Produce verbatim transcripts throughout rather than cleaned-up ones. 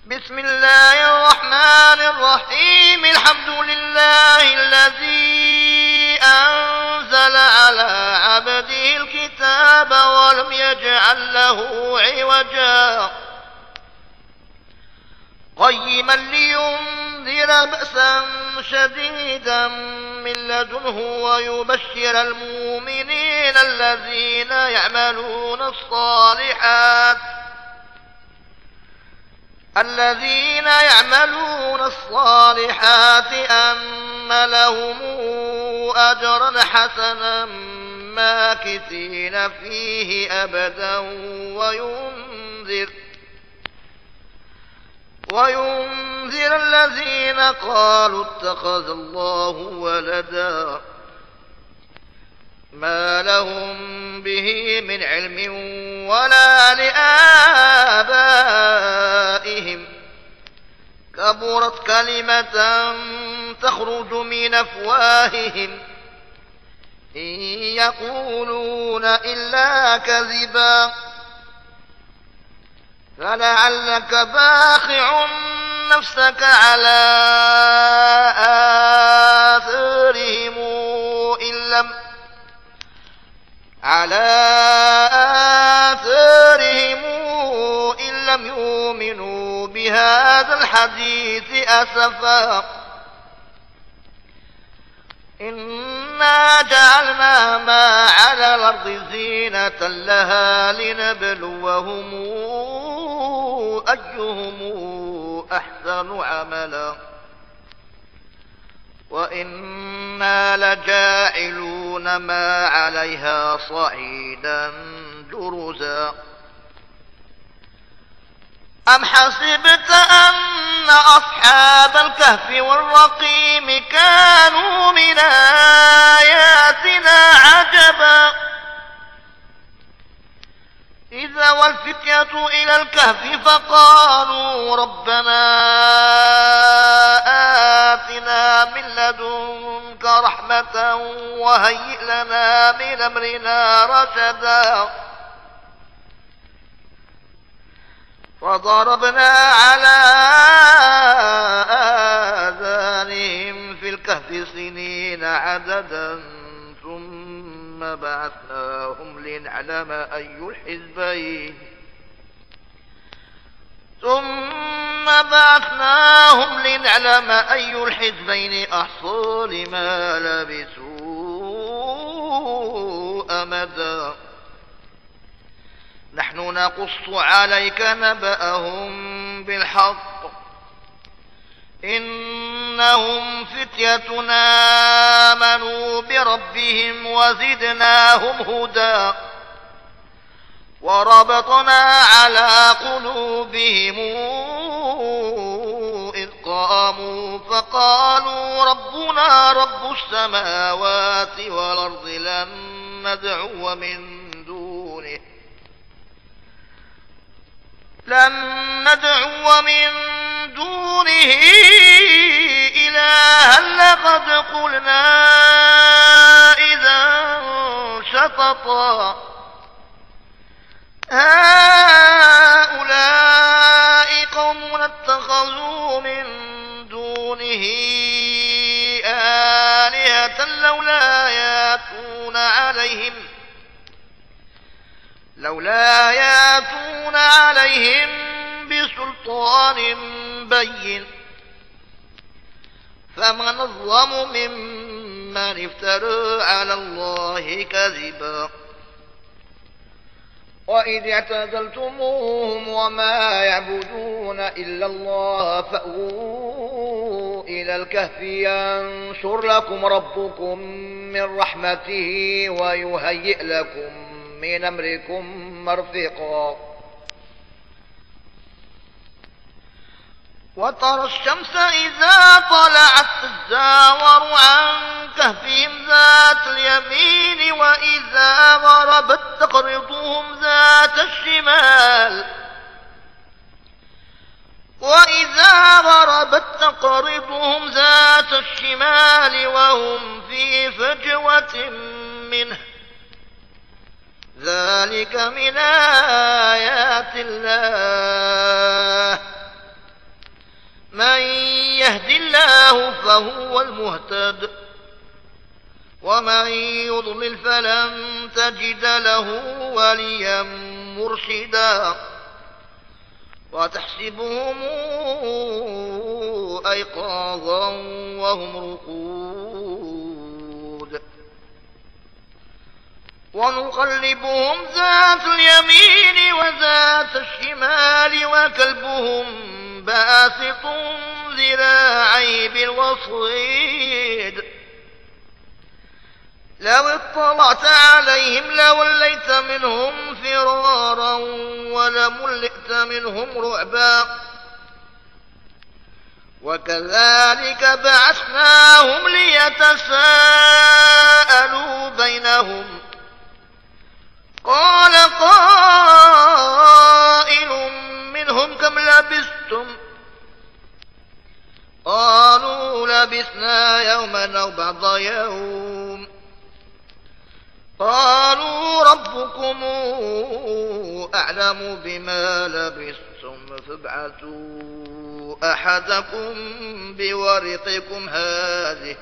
بسم الله الرحمن الرحيم. الحمد لله الذي أنزل على عبده الكتاب ولم يجعل له عوجا قيما لينذر بأسا شديدا من لدنه ويبشر المؤمنين الذين يعملون الصالحات الذين يعملون الصالحات أن لهم أجرا حسنا ماكثين فيه أبدا وينذر وينذر الذين قالوا اتخذ الله ولدا ما لهم به من علم ولا لآبائهم كبرت كلمة تخرج من أفواههم إن يقولون إلا كذبا فلعلك باخع نفسك على آثارهم إن لم على آثارهم إن لم يؤمنوا بهذا الحديث أسفا إنا جعلنا ما على الأرض زينة لها لنبلوهم أيهم أحسن عملا وإنا لجاعلون ما عليها صعيدا جرزا أم حسبت أن أصحاب الكهف والرقيم كانوا من آياتنا عجبا إذا والفتية إلى الكهف فقالوا ربنا آتنا من لدنك رحمة وهيئ لنا من أمرنا رشدا فضربنا على آذانهم في الكهف سنين عددا ثم بعثناهم لنعلم أي الحزبين ثم بعثناهم لنعلم أي الحزبين أحصى لما لبثوا أمدا نحن نقص عليك نبأهم بالحق إنهم فتيتنا آمنوا بربهم وزدناهم هدى وربطنا على قلوبهم إذ قاموا فقالوا ربنا رب السماوات والأرض لن ندعو من دونه لن ندعو من دونه إلها لقد قلنا إذا شططا هؤلاء قوم اتخذوا من دونه آلهة لولا ياتون عليهم لولا ياتون عليهم بسلطان بين فمن أظلم ممن افترى على الله كذبا وإذ اعتزلتموهم وما يعبدون إلا الله فأووا إلى الكهف ينشر لكم ربكم من رحمته ويهيئ لكم من أمركم مرفقا وترى الشمس إذا طلعت تزاور عن كهفهم ذات اليمين وإذا غربت تقرضهم ذات الشمال وإذا غربت تقرضهم ذات الشمال وهم في فجوة منه ذلك من آيات الله وهو المهتد، ومن يضلل فلن تجد له وليا مرشدا وتحسبهم أيقاظا وهم رقود ونقلبهم ذات اليمين وذات الشمال وكلبهم باسط ذراعيه بالوصيد لو اطلعت عليهم لوليت منهم فرارا ولملئت منهم رعبا وكذلك بعثناهم ليتساءلوا بينهم قال قائل منهم كم لبثتم قالوا لبثنا يوما أو بعض يوم قالوا ربكم أعلم بما لبثتم فابعثوا أحدكم بورقكم هذه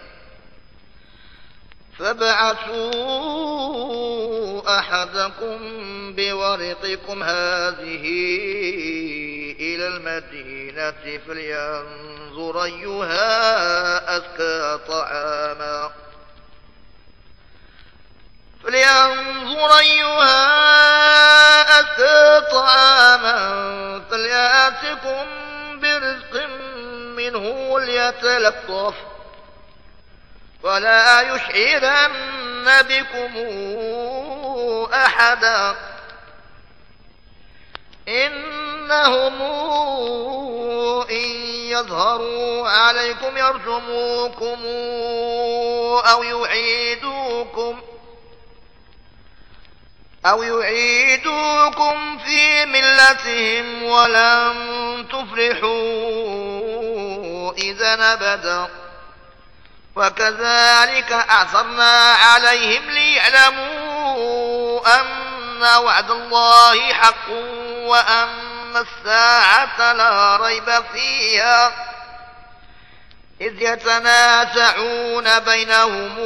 فابعثوا أحدكم بورقكم هذه إلى المدينة فلينظر أيها أزكى طعاما فلينظر أيها أزكى طعاما فليأتكم برزق منه وليتلطف ولا يشعرن بكم أحدا إنهم إن يظهروا عليكم يرجموكم أو يعيدوكم أو يعيدوكم في ملتهم ولن تفلحوا إذا أبدا وكذلك أعثرنا عليهم ليعلموا أن وعد الله حق وأن الساعة لا ريب فيها إذ يتنازعون بينهم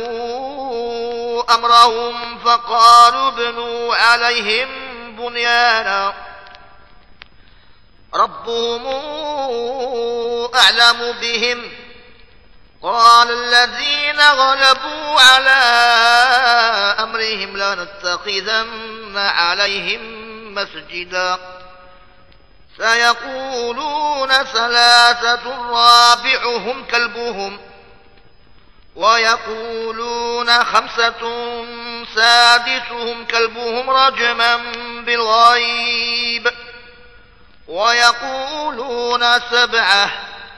أمرهم فقالوا ابنوا عليهم بنيانا ربهم أعلم بهم قال الذين غلبوا على أمرهم لنتخذن عليهم مسجدا سيقولون ثلاثة رابعهم كلبهم ويقولون خمسة سادسهم كلبهم رجما بالغيب ويقولون سبعة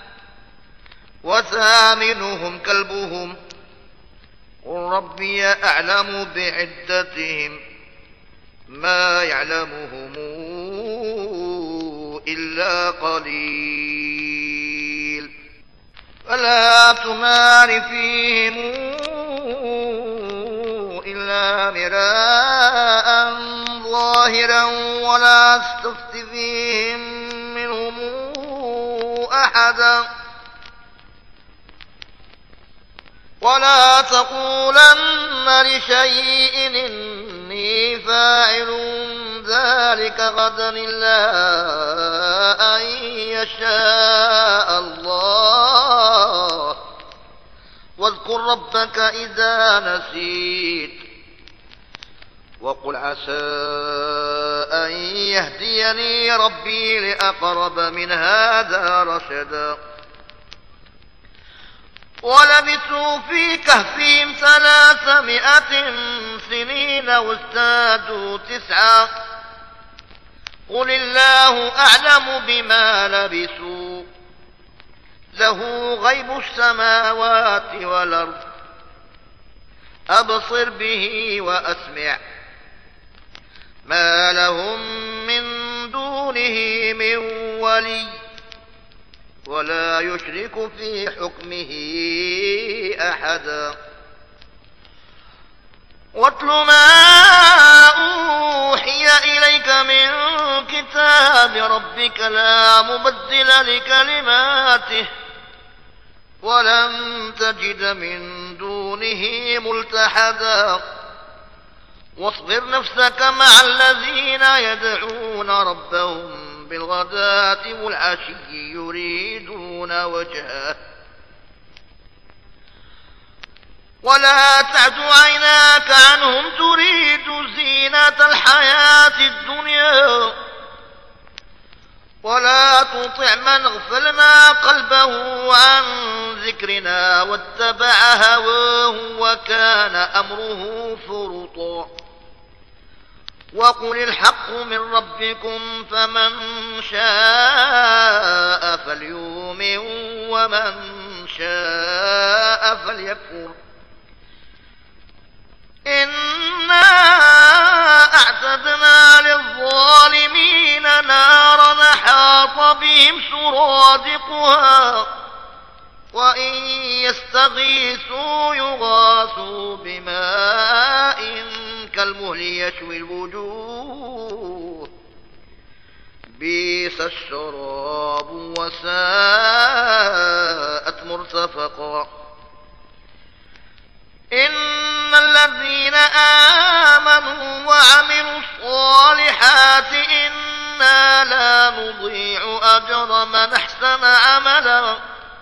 وثامنهم كلبهم قل ربي أعلم بعدتهم ما يعلمهم إلا قليل فلا تمار فيهم إلا مراء ظاهرا ولا تستفت فيهم منهم أحدا ولا تقولن لشيء إني فاعل ذلك غدا إلا أن يشاء الله واذكر ربك إذا نسيت وقل عسى أن يهديني ربي لأقرب من هذا رشدا ولبثوا في كهفهم ثلاثمائة سنين وازدادوا تسعا قل الله أعلم بما لبثوا له غيب السماوات والأرض أبصر به وأسمع ما لهم من دونه من ولي ولا يشرك في حكمه أحدا واتل ما أوحي إليك من كتاب ربك لا مبدل لكلماته ولن تجد من دونه ملتحدا واصبر نفسك مع الذين يدعون ربهم بالغداة والعشي يريدون وجهه ولا تعد عيناك عنهم تريد زينة الحياة الدنيا ولا تطع من اغفلنا قلبه عن ذكرنا واتبع هواه وكان أمره فرطا وقل الحق من ربكم فمن شاء فليؤمن ومن شاء فليكفر إنا أعتدنا للظالمين نارا أحاط بهم سرادقها وإن يستغيثوا يغاثوا بماء كالمهل يشوي الوجوه بئس الشراب وساءت مرتفقا إن الذين آمنوا وعملوا الصالحات إنا لا نضيع أجر من أحسن عملا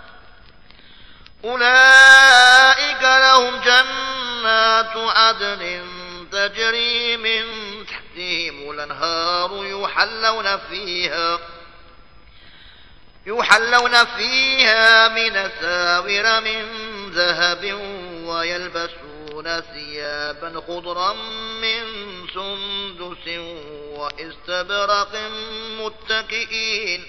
أولئك لهم جنات عدن تجري من تحتهم الأنهار يحلون فيها يحلون فيها من أساور من ذهب ويلبسون ثيابا خضرا من سندس واستبرق متكئين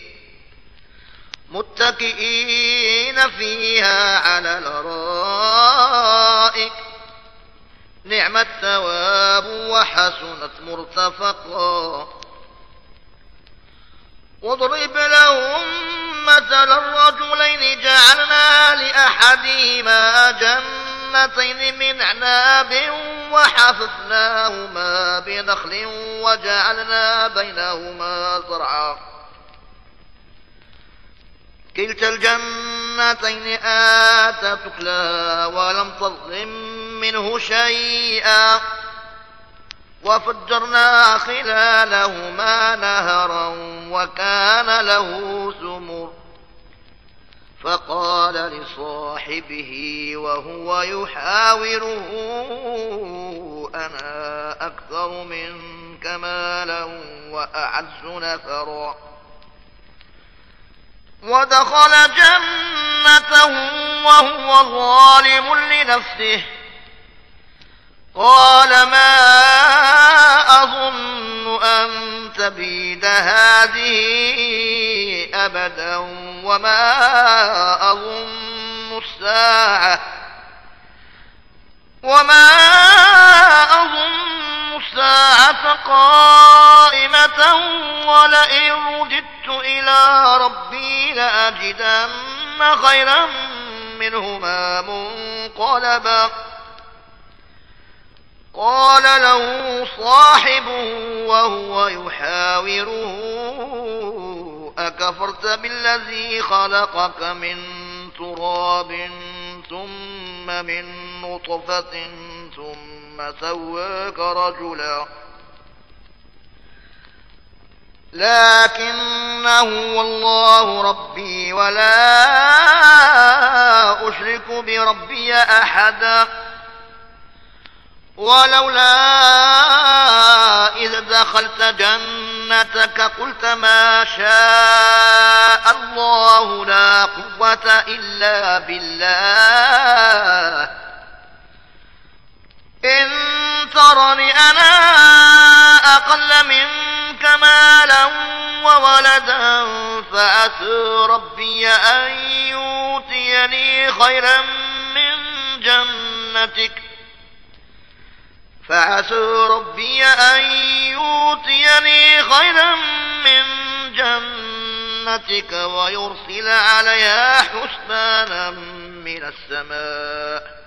متكئين فيها على الأرائك نعم الثواب وحسنت مرتفقا واضرب لهم مثل الرجلين جعلنا لأحدهما جنتين من أعناب وحففناهما بنخل وجعلنا بينهما زرعا كلتا الجنتين آتت أكلها ولم تظلم منه شيئا وفجرنا خلالهما نهرا وكان له ثمر فقال لصاحبه وهو يحاوره أنا أكثر منك مالا وأعز نفرا ودخل جنته وهو ظالم لنفسه قال ما أظن أن تبيد هذه أبدا وما أظن الساعة وما أظن الساعة قائمة ولئن رددت إلى ربي لأجدن خيرا منهما منقلبا قال له صاحبه وهو يحاوره أكفرت بالذي خلقك من تراب ثم من نطفة ثم سواك رجلا لكنه والله ربي ولا أشرك بربي أحدا ولولا إذ دخلت جنتك قلت ما شاء الله لا قوة إلا بالله إن ترني أنا أقل منك مالا وولدا فعسى ربي أن يؤتيني خيرا من جنتك فعسى ربي أن يؤتيني خيرا من جنتك ويرسل عليها حسبانا من السماء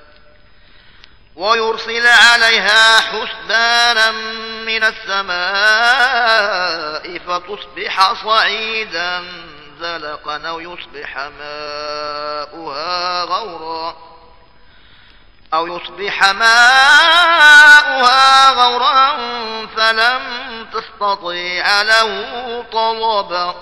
ويرسل عليها حسبانا من السماء فتصبح صعيدا زلقا أو يصبح ماؤها غورا أو يصبح ماؤها غورا فلم تستطيع له طلبا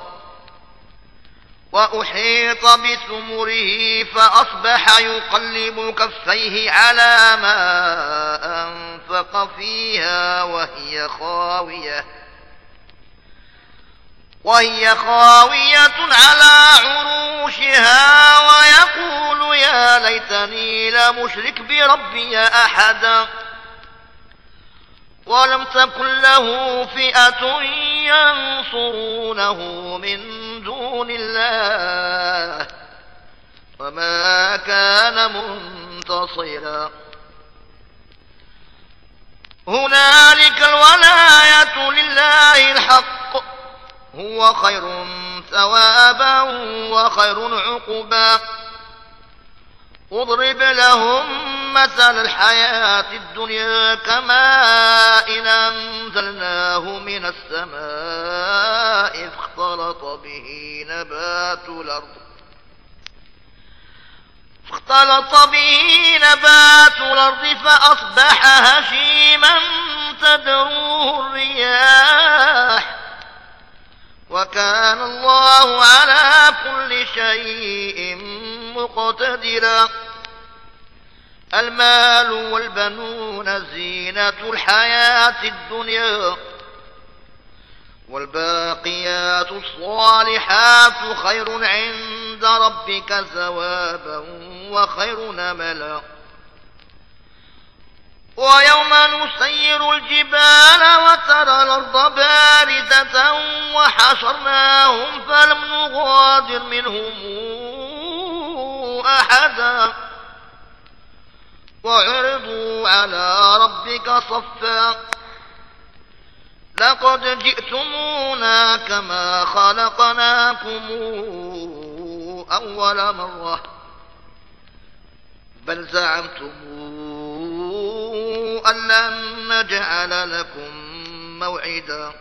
وأحيط بثمره فأصبح يقلب كفيه على ما أنفق فيها وهي خاوية وهي خاوية على عروشها ويقول يا ليتني لمشرك بربي أحدا ولم تكن له فئة ينصرونه من دون الله وما كان منتصرا هنالك الولاية لله الحق هو خير ثوابا وخير عقبا اضرب لهم مثل الحياة الدنيا كماء إن أنزلناه من السماء فاختلط به نبات الأرض فاختلط به نبات الأرض فأصبح هشيما تدروه الرياح وكان الله على كل شيء مقتدرا المال والبنون زينة الحياة الدنيا والباقيات الصالحات خير عند ربك ثوابا وخير نملا ويوم نسير الجبال وترى الأرض بارزة وحشرناهم فلم نغادر منهم أحدا وعرضوا على ربك صفا لقد جئتمونا كما خلقناكم أول مرة بل زعمتم أن لن نجعل لكم موعدا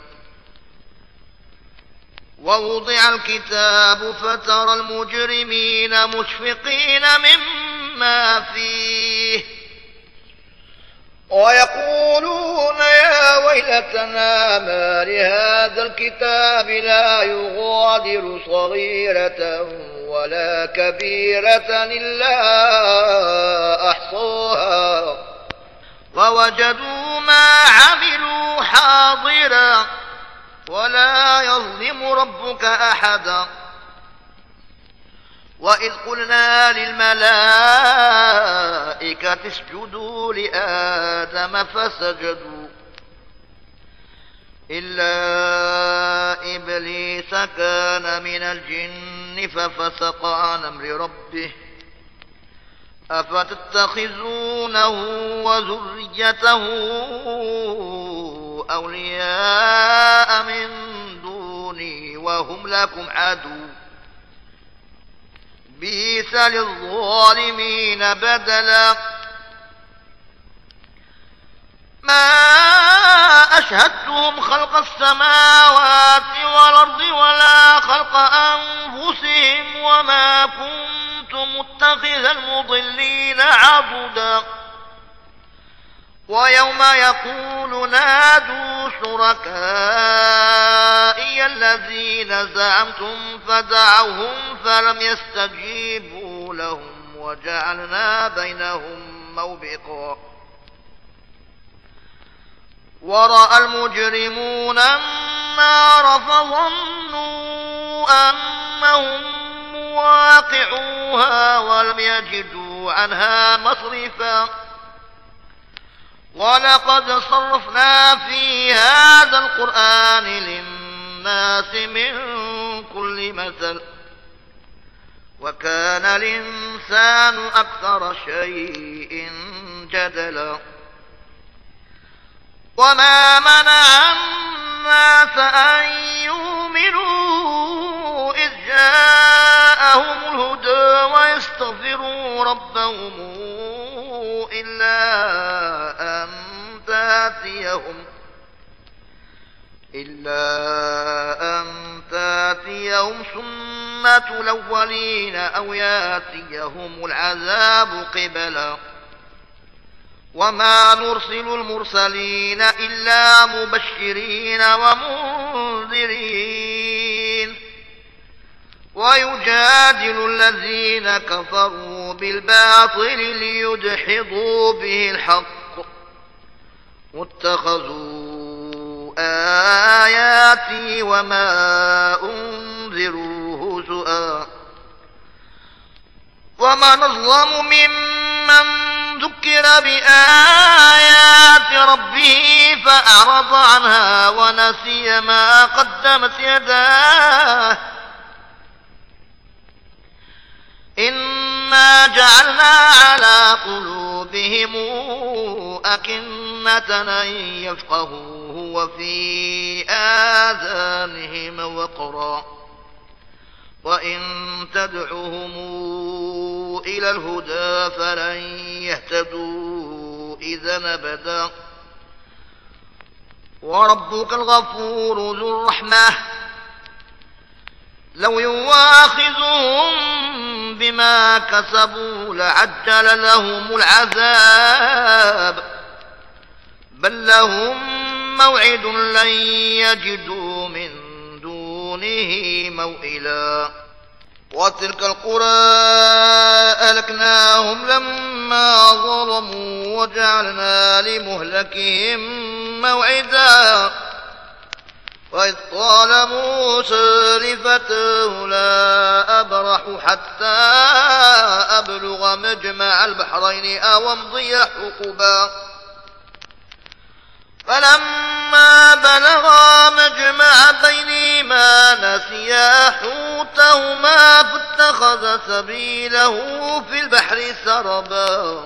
ووضع الكتاب فترى المجرمين مشفقين مما فيه ويقولون يا ويلتنا ما لهذا الكتاب لا يغادر صغيرة ولا كبيرة إلا أحصاها ووجدوا ما عملوا حاضرا ولا يظلم ربك أحدا وإذ قلنا للملائكة اسجدوا لآدم فسجدوا إلا إبليس كان من الجن ففسق عن أمر ربه أفتتخذونه وذريته أولياء من دوني وهم لكم عدو بئس للظالمين بدلا ما أشهدتهم خلق السماوات والأرض ولا خلق أنفسهم وما كنت متخذ المضلين عضدا ويوم يقول نادوا شركائي الذين زعمتم فدعوهم فلم يستجيبوا لهم وجعلنا بينهم موبقا ورأى المجرمون النار فظنوا أنهم مواقعوها ولم يجدوا عنها مصرفا ولقد صرفنا في هذا القرآن للناس من كل مثل وكان الإنسان أكثر شيء جدلا وما منع الناس أن يؤمنوا إذ جاءهم الهدى ويستغفروا ربهم إلا أن تأتيهم إلا أن تأتيهم سنة سنة الأولين أو ياتيهم العذاب قبلا وما نرسل المرسلين إلا مبشرين ومنذرين ويجادل الذين كفروا بالباطل ليدحضوا به الحق واتخذوا آياتي وما أنذروا هزؤا ومن أظلم ممن ذكر بآيات ربه فأعرض عنها ونسي ما قدمت يداه إنا جعلنا على قلوبهم أكنة أن يفقهوه وفي آذانهم وقرا وإن تدعهم إلى الهدى فلن يهتدوا إذا أبدا وربك الغفور ذو الرحمة لو يواخذهم بما كسبوا لعجل لهم العذاب بل لهم موعد لن يجدوا من دونه موئلا وتلك القرى أهلكناهم لما ظلموا وجعلنا لمهلكهم موعدا وإذ قال موسى لفتاه لا أبرح حتى أبلغ مجمع البحرين أو أمضي حقبا فلما بلغا مجمع بينهما نسيا حوتهما فاتخذ سبيله في البحر سربا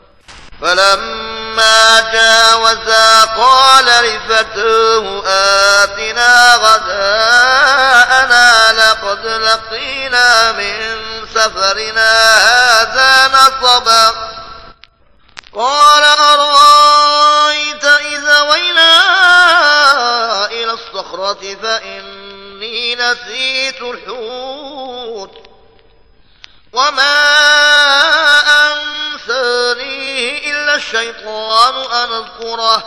فلما جاوزا قال لفتاه آتنا غداءنا لقد لقينا من سفرنا هذا نصبا قال أرأيت إذا وينا إلى الصخرة فإني نسيت الحوت وما أنسانيه إلا الشيطان أن أذكره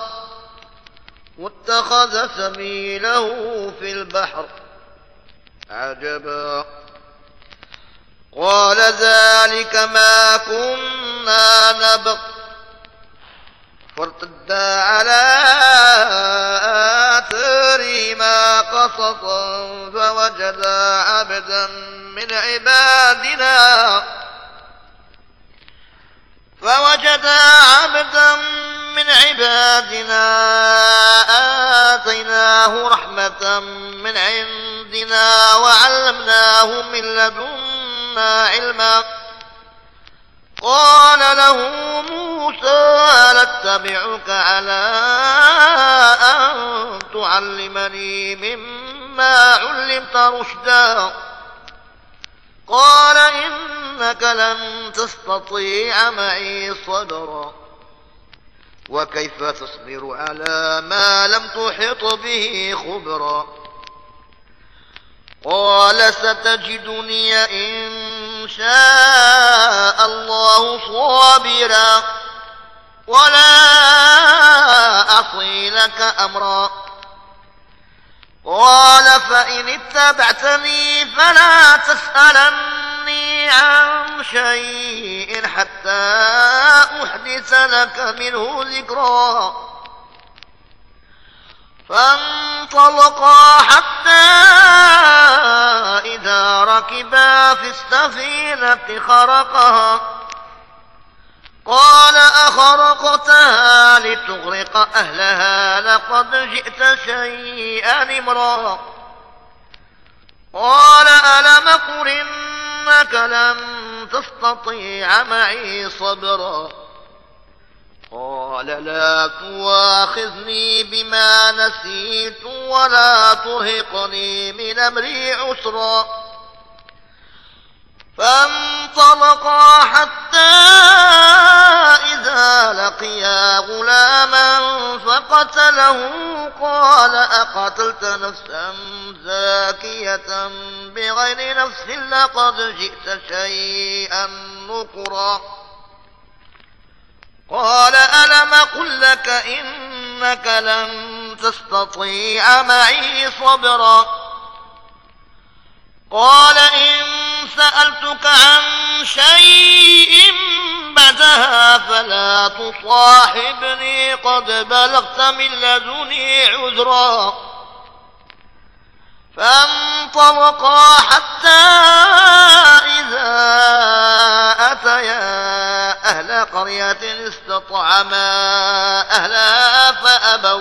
واتخذ سبيله في البحر عجبا قال ذلك ما كنا نبغ فارتدا على آثارهما قصصا فوجدا عبدا من عبادنا فوجدا عبدا من عبادنا آتيناه رحمة من عندنا وعلمناه من لدنا علما قال له موسى هل اتبعك على أن تعلمني مما علمت رشدا قال إنك لن تستطيع معي صبرا وكيف تصبر على ما لم تحط به خبرا قال ستجدني إن شاء الله صابرا ولا أعصي لك أمرا قال فإن اتبعتني فلا تسألني عن شيء حتى أحدث لك منه ذكرا فانطلقا حتى إذا ركبا في السفينة خرقها قال أخرقتها لتغرق أهلها لقد جئت شيئا إمرا قال ألم قل إنك لن تستطيع معي صبرا قال لا تواخذني بما نسيت ولا ترهقني من أمري عسرا فانطلقا حتى إذا لقيا غلاما فقتله قال أقتلت نفسا زاكية بغير نفس لقد جئت شيئا نكرا قال ألم قل لك إنك لن تستطيع معي صبرا قال إن سألتك عن شيء بعدها فلا تصاحبني قد بلغت من لدني عذرا فانطلقا حتى إذا أتيا أهل قرية استطعما أهلها فأبوا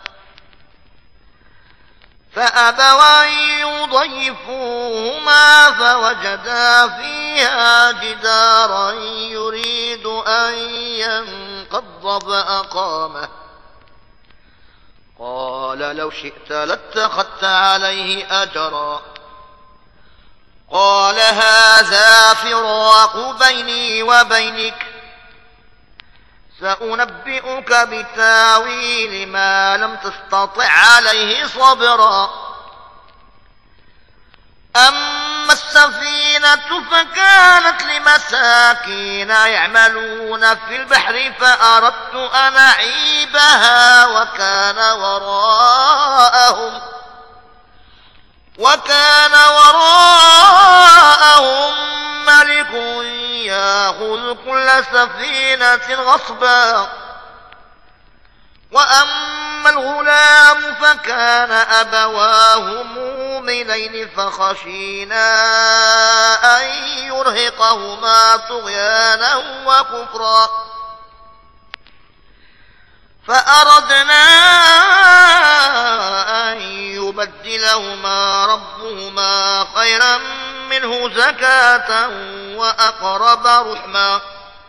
فأبوا أن يضيفوهما فوجدا فيها جدارا يريد أن ينقض فأقامه قال لو شئت لاتخذت عليه أجرا قال هذا فراق بيني وبينك سأنبئك بتاويل ما لم تستطع عليه صبرا أما السفينة فكانت لمساكين يعملون في البحر فأردت أن أعيبها وكان وراءهم وكان وراءهم ملك يأخذ كل سفينة غصبا وأما الغلام فكان أبواه مؤمنين فخشينا أن يرهقهما طغيانا وكفرا فأردنا أن يبدلهما ربهما خيرا منه زكاة وأقرب رحما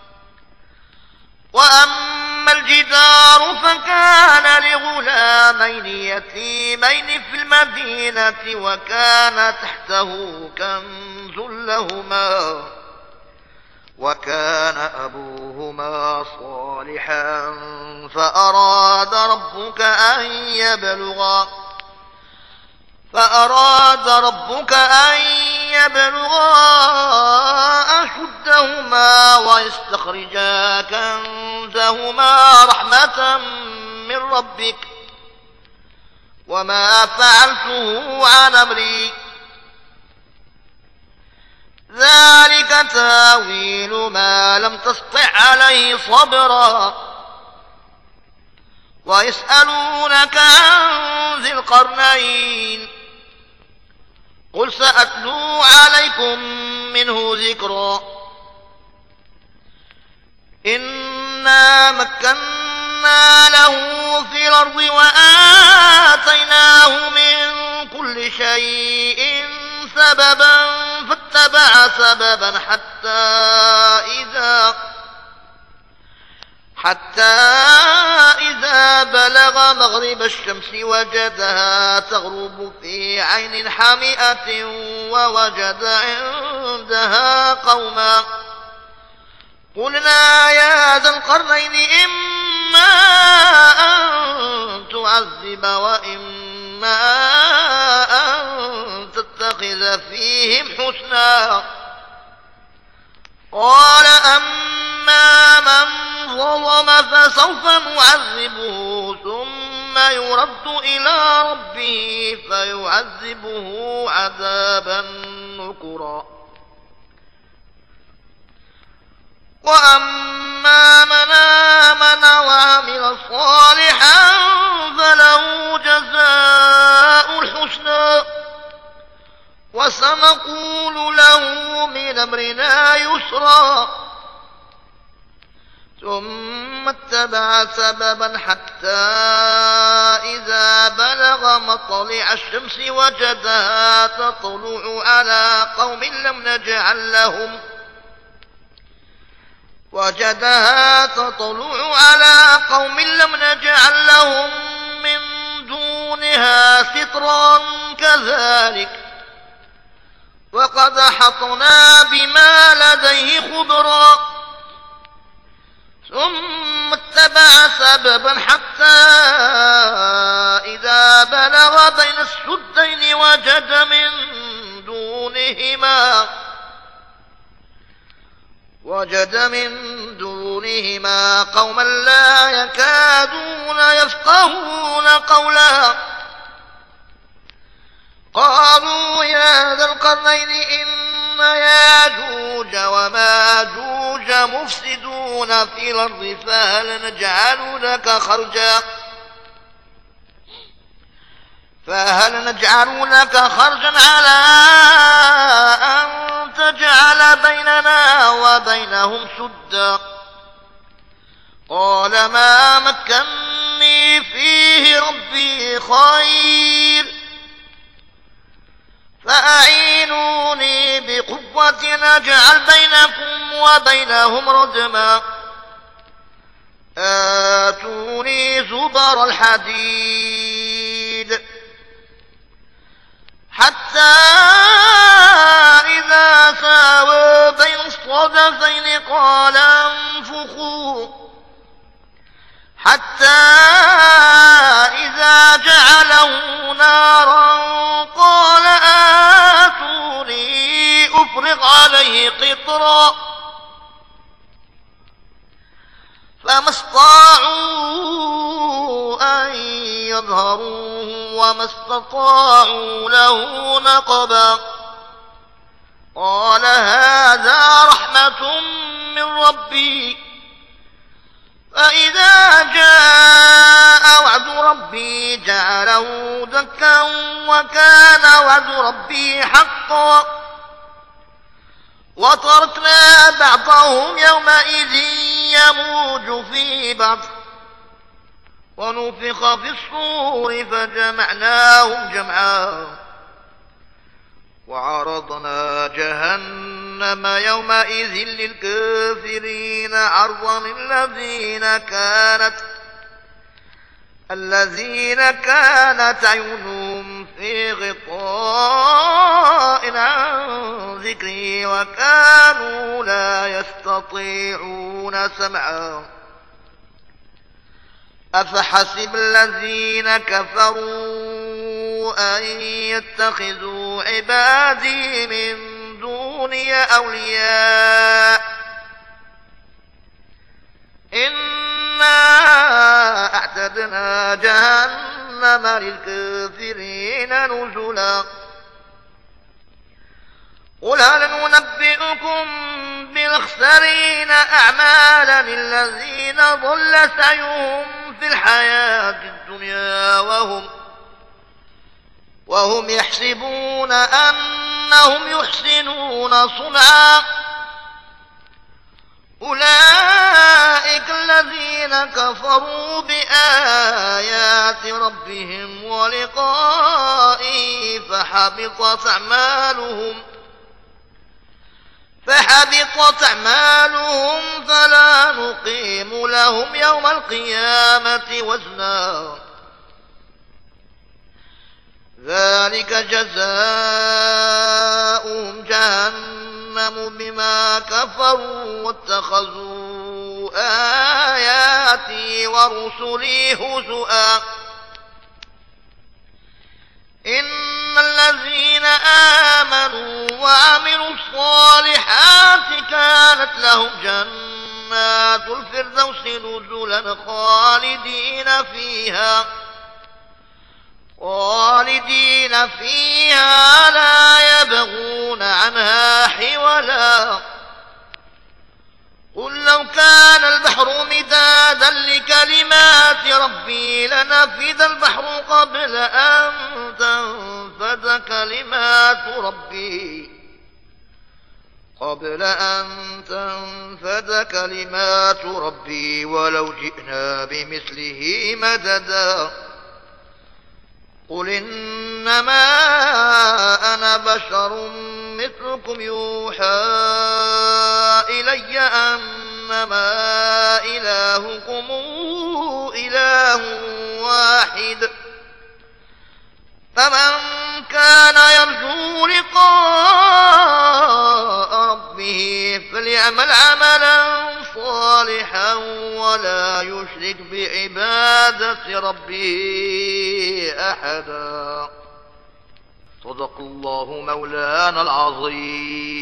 وأما الجدار فكان لغلامين يتيمين في المدينة وكان تحته كنز لهما وكان أبوهما صالحا فأراد ربك أن يبلغا فأراد ربك أن يبلغا أشدهما ويستخرجا كنزهما رحمة من ربك وما فعلته عن أمري ذلك تاويل ما لم تسطع عليه صبرا ويسألونك عن ذي القرنين قل سأتلو عليكم منه ذكرا إنا مكنا له في الأرض وآتيناه من كل شيء سببا فاتبع سببا حتى إذا حتى إذا بلغ مغرب الشمس وجدها تغرب في عين حمئة ووجد عندها قوما قلنا يا ذا القرنين إما أن تعذب وإما أن تتخذ فيهم حسنا قال أما من ظلم فسوف نعذبه ثم يرد إلى ربه فيعذبه عذابا نكرا وأما من آمن وعمل صالحا فله جزاء الحسنى وسنقول له من أمرنا يسرا ثم اتبع سببا حتى إذا بلغ مطلع الشمس وجدها تطلع على قوم لم نجعل لهم وجدها تطلع على قوم لم نجعل لهم من دونها سترا كذلك وقد أحطنا بما لديه خبرا ثم اتبع سببا حتى إذا بلغ بين السدين وجد من دونهما وجد من دونهما قوما لا يكادون يفقهون قولا قالوا يا ذا القرنين إن ياجوج وماجوج مفسدون في الأرض فهل نجعل لك خرجا فهل نجعل لك خرجا على أن تجعل بيننا وبينهم سدا قال ما مكني فيه ربي خير فأعينوني بقوة نجعل بينكم وبينهم ردما آتوني زبر الحديد حتى إذا ساوى بين الصدفين قال انفخوا حتى إذا جعله نارا قال آتوني أفرغ عليه قطرا فما استطاعوا أن يظهروه وما استطاعوا له نقبا قال هذا رحمة من ربي فإذا جاء وعد ربي جعله دكا وكان وعد ربي حقا وتركنا بعضهم يومئذ يموج في بعض ونفخ في الصور فجمعناهم جمعا وعرضنا جهنم يومئذ للكافرين عرضا الذين كانت الذين كانت عيونهم في غطاء عن ذكري وكانوا لا يستطيعون سمعا أفحسب الذين كفروا أن يتخذوا عبادي من دوني أولياء إنا أعتدنا جهنم للكافرين نزلا قل هل ننبئكم بالأخسرين أعمالا الذين ضل سعيهم في الحياة الدنيا وهم وهم يحسبون أنهم يحسنون صنعا أولئك الذين كفروا بآيات ربهم ولقائه فحبطت أعمالهم فحبطت أعمالهم فلا نقيم لهم يوم القيامة وزنا ذلك جزاؤهم جهنم بما كفروا واتخذوا آياتي ورسلي هزؤا إن الذين آمنوا وعملوا الصالحات كانت لهم جنات الفردوس نزلا خالدين فيها خالدين فيها لا يبغون عنها حولا قل لو كان البحر مدادا لكلمات ربي لنفد البحر قبل أن تنفد كلمات ربي قبل أن تنفد كلمات ربي ولو جئنا بمثله مددا قل إنما أنا بشر مثلكم يوحى إلي أنما إلهكم إله واحد فمن كان يرجو لقاء ربه فليعمل عملا صالحا يشرك بعبادة ربه أحدا. صدق الله مولانا العظيم.